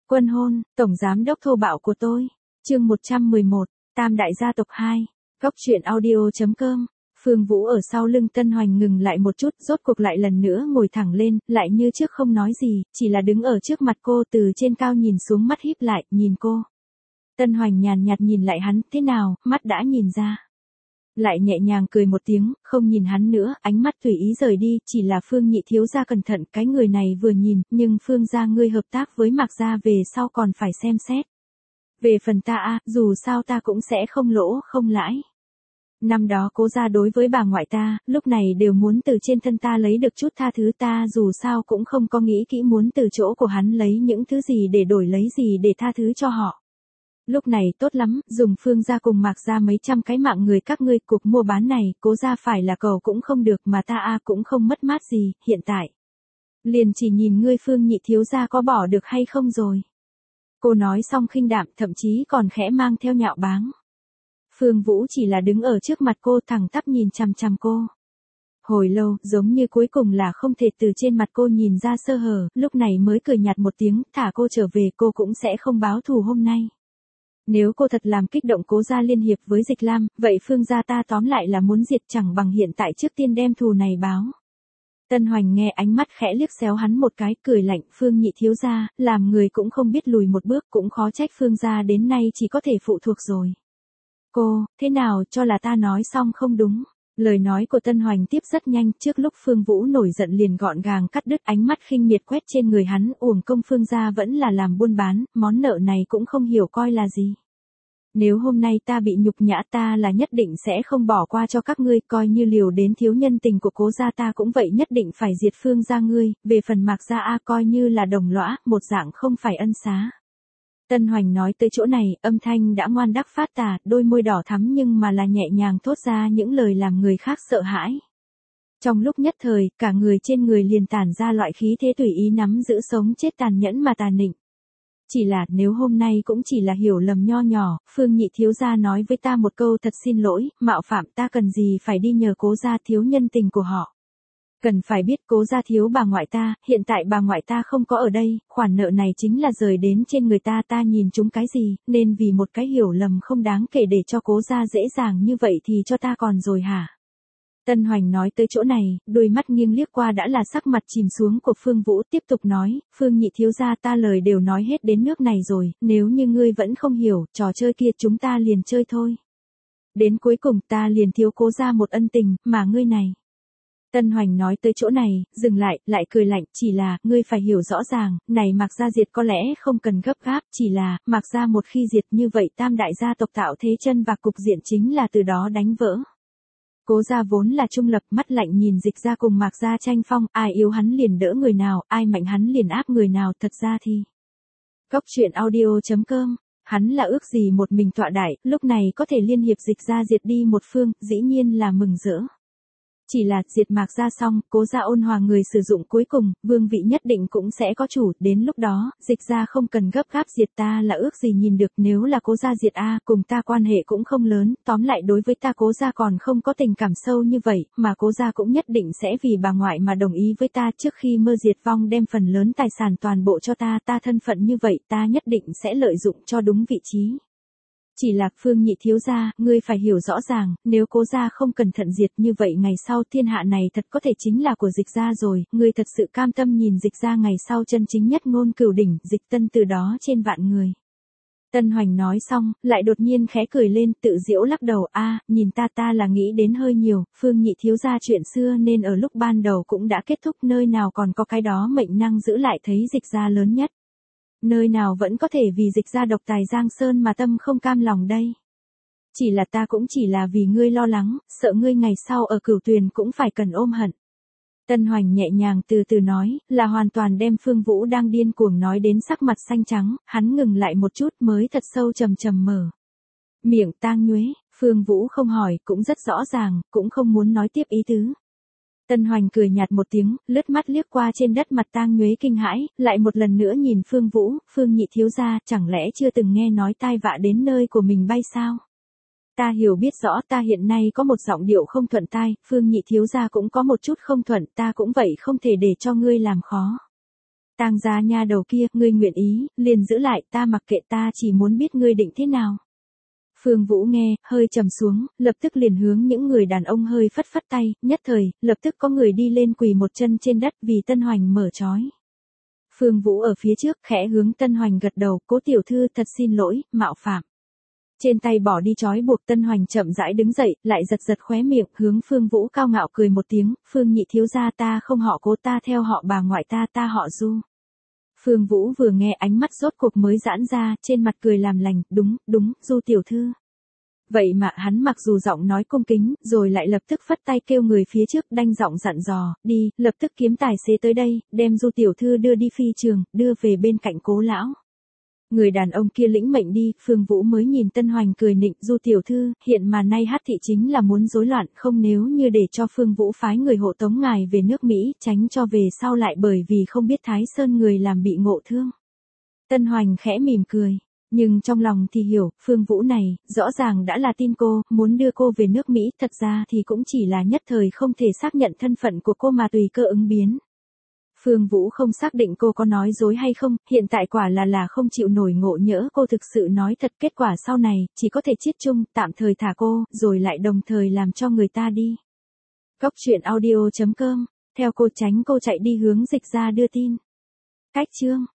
Quân hôn, tổng giám đốc thô bạo của tôi. Chương 111, Tam đại gia tộc 2. Góc truyện audio.com. Phương Vũ ở sau lưng Tân Hoành ngừng lại một chút, rốt cuộc lại lần nữa ngồi thẳng lên, lại như trước không nói gì, chỉ là đứng ở trước mặt cô, từ trên cao nhìn xuống, mắt híp lại, nhìn cô. Tân Hoành nhàn nhạt nhìn lại hắn, thế nào, mắt đã nhìn ra. Lại nhẹ nhàng cười một tiếng, không nhìn hắn nữa, ánh mắt tùy ý rời đi, chỉ là Phương nhị thiếu gia cẩn thận, cái người này vừa nhìn, nhưng Phương gia ngươi hợp tác với Mạc gia về sau còn phải xem xét. Về phần ta dù sao ta cũng sẽ không lỗ không lãi. Năm đó Cố gia đối với bà ngoại ta, lúc này đều muốn từ trên thân ta lấy được chút tha thứ, ta dù sao cũng không có nghĩ kỹ muốn từ chỗ của hắn lấy những thứ gì để đổi lấy gì để tha thứ cho họ. Lúc này tốt lắm, dùng Phương gia cùng Mạc gia mấy trăm cái mạng người các ngươi, cuộc mua bán này, Cố gia phải là cầu cũng không được, mà ta cũng không mất mát gì, hiện tại. Liền chỉ nhìn ngươi Phương nhị thiếu gia có bỏ được hay không rồi. Cô nói xong khinh đạm, thậm chí còn khẽ mang theo nhạo báng. Phương Vũ chỉ là đứng ở trước mặt cô, thẳng tắp nhìn chằm chằm cô. Hồi lâu, giống như cuối cùng là không thể từ trên mặt cô nhìn ra sơ hở, lúc này mới cười nhạt một tiếng, thả cô trở về, cô cũng sẽ không báo thù hôm nay. Nếu cô thật làm kích động Cố gia liên hiệp với Dịch Lam, vậy Phương gia ta tóm lại là muốn diệt, chẳng bằng hiện tại trước tiên đem thù này báo. Tân Hoành nghe, ánh mắt khẽ liếc xéo hắn một cái, cười lạnh, Phương nhị thiếu gia, làm người cũng không biết lùi một bước, cũng khó trách Phương gia đến nay chỉ có thể phụ thuộc rồi. Cô, thế nào, cho là ta nói xong không đúng. Lời nói của Tân Hoành tiếp rất nhanh, trước lúc Phương Vũ nổi giận liền gọn gàng cắt đứt, ánh mắt khinh miệt quét trên người hắn, uổng công Phương gia vẫn là làm buôn bán, món nợ này cũng không hiểu coi là gì. Nếu hôm nay ta bị nhục nhã, ta là nhất định sẽ không bỏ qua cho các ngươi, coi như liều đến thiếu nhân tình của Cố gia ta cũng vậy, nhất định phải diệt Phương gia ngươi, về phần Mạc gia coi như là đồng lõa, một dạng không phải ân xá. Tân Hoành nói tới chỗ này, âm thanh đã ngoan đắc phát tà, đôi môi đỏ thắm nhưng mà là nhẹ nhàng thốt ra những lời làm người khác sợ hãi. Trong lúc nhất thời, cả người trên người liền tản ra loại khí thế tùy ý nắm giữ sống chết tàn nhẫn mà tàn nịnh. Chỉ là, nếu hôm nay cũng chỉ là hiểu lầm nho nhỏ, Phương nhị thiếu gia nói với ta một câu thật xin lỗi, mạo phạm, ta cần gì phải đi nhờ Cố gia thiếu nhân tình của họ. Cần phải biết Cố gia thiếu bà ngoại ta, hiện tại bà ngoại ta không có ở đây, khoản nợ này chính là rời đến trên người ta, ta nhìn chúng cái gì, nên vì một cái hiểu lầm không đáng kể để cho Cố gia dễ dàng như vậy thì cho ta còn rồi hả? Tân Hoành nói tới chỗ này, đôi mắt nghiêng liếc qua đã là sắc mặt chìm xuống của Phương Vũ, tiếp tục nói, Phương nhị thiếu gia, ta lời đều nói hết đến nước này rồi, nếu như ngươi vẫn không hiểu, trò chơi kia chúng ta liền chơi thôi. Đến cuối cùng ta liền thiếu Cố gia một ân tình, mà ngươi này. Tân Hoành nói tới chỗ này, dừng lại cười lạnh, chỉ là, ngươi phải hiểu rõ ràng, này Mạc gia diệt có lẽ không cần gấp gáp, chỉ là, Mạc gia một khi diệt như vậy tam đại gia tộc tạo thế chân và cục diện chính là từ đó đánh vỡ. Cố gia vốn là trung lập, mắt lạnh nhìn Dịch gia cùng Mạc gia tranh phong, ai yếu hắn liền đỡ người nào, ai mạnh hắn liền áp người nào, thật ra thì. Góc truyện audio.com, hắn là ước gì một mình tọa đại, lúc này có thể liên hiệp Dịch gia diệt đi một phương, dĩ nhiên là mừng rỡ. Chỉ là, diệt Mạc gia xong, Cố gia ôn hòa người sử dụng cuối cùng, vương vị nhất định cũng sẽ có chủ, đến lúc đó, Dịch gia không cần gấp gáp diệt, ta là ước gì nhìn được, nếu là Cố gia diệt cùng ta quan hệ cũng không lớn, tóm lại đối với ta Cố gia còn không có tình cảm sâu như vậy, mà Cố gia cũng nhất định sẽ vì bà ngoại mà đồng ý với ta, trước khi mơ diệt vong đem phần lớn tài sản toàn bộ cho ta, ta thân phận như vậy, ta nhất định sẽ lợi dụng cho đúng vị trí. Chỉ là, Phương nhị thiếu gia, ngươi phải hiểu rõ ràng, nếu Cố gia không cẩn thận diệt như vậy ngày sau thiên hạ này thật có thể chính là của Dịch gia rồi, ngươi thật sự cam tâm nhìn Dịch gia ngày sau chân chính nhất ngôn cửu đỉnh, Dịch Tân từ đó trên vạn người. Tân Hoành nói xong, lại đột nhiên khẽ cười lên, tự giễu lắc đầu, nhìn ta là nghĩ đến hơi nhiều, Phương nhị thiếu gia chuyện xưa nên ở lúc ban đầu cũng đã kết thúc, nơi nào còn có cái đó mệnh năng giữ lại thấy Dịch gia lớn nhất. Nơi nào vẫn có thể vì Dịch gia độc tài Giang Sơn mà tâm không cam lòng đây. Chỉ là ta cũng chỉ là vì ngươi lo lắng, sợ ngươi ngày sau ở Cửu Tuyền cũng phải cần ôm hận. Tân Hoành nhẹ nhàng từ từ nói, là hoàn toàn đem Phương Vũ đang điên cuồng nói đến sắc mặt xanh trắng, hắn ngừng lại một chút mới thật sâu trầm trầm mở miệng, Tang Nhuế. Phương Vũ không hỏi, cũng rất rõ ràng, cũng không muốn nói tiếp ý tứ. Tân Hoành cười nhạt một tiếng, lướt mắt liếc qua trên đất mặt Tang Nhuế kinh hãi, lại một lần nữa nhìn Phương Vũ, Phương nhị thiếu gia, chẳng lẽ chưa từng nghe nói tai vạ đến nơi của mình bay sao? Ta hiểu biết rõ, ta hiện nay có một giọng điệu không thuận tai, Phương nhị thiếu gia cũng có một chút không thuận, ta cũng vậy không thể để cho ngươi làm khó. Tang gia nha đầu kia, ngươi nguyện ý, liền giữ lại, ta mặc kệ, ta chỉ muốn biết ngươi định thế nào. Phương Vũ nghe, hơi trầm xuống, lập tức liền hướng những người đàn ông hơi phất phất tay, nhất thời, lập tức có người đi lên quỳ một chân trên đất vì Tân Hoành mở trói. Phương Vũ ở phía trước khẽ hướng Tân Hoành gật đầu, Cố tiểu thư thật xin lỗi, mạo phạm. Trên tay bỏ đi trói buộc, Tân Hoành chậm rãi đứng dậy, lại giật giật khóe miệng, hướng Phương Vũ cao ngạo cười một tiếng, Phương nhị thiếu gia, ta không họ Cố, ta theo họ bà ngoại ta họ Du. Phương Vũ vừa nghe ánh mắt rốt cuộc mới giãn ra, trên mặt cười làm lành, đúng, Du tiểu thư. Vậy mà hắn mặc dù giọng nói cung kính, rồi lại lập tức phất tay kêu người phía trước đanh giọng dặn dò, đi, lập tức kiếm tài xế tới đây, đem Du tiểu thư đưa đi phi trường, đưa về bên cạnh Cố lão. Người đàn ông kia lĩnh mệnh đi, Phương Vũ mới nhìn Tân Hoành cười nịnh, Du tiểu thư, hiện mà nay Hát thị chính là muốn rối loạn, không nếu như để cho Phương Vũ phái người hộ tống ngài về nước Mỹ, tránh cho về sau lại bởi vì không biết Thái Sơn người làm bị ngộ thương. Tân Hoành khẽ mỉm cười, nhưng trong lòng thì hiểu, Phương Vũ này, rõ ràng đã là tin cô, muốn đưa cô về nước Mỹ, thật ra thì cũng chỉ là nhất thời không thể xác nhận thân phận của cô mà tùy cơ ứng biến. Phương Vũ không xác định cô có nói dối hay không, hiện tại quả là không chịu nổi ngộ nhỡ cô thực sự nói thật, kết quả sau này, chỉ có thể chiết chung, tạm thời thả cô, rồi lại đồng thời làm cho người ta đi. Góc truyện audio.com, theo cô tránh cô chạy đi hướng Dịch ra đưa tin. Cách chương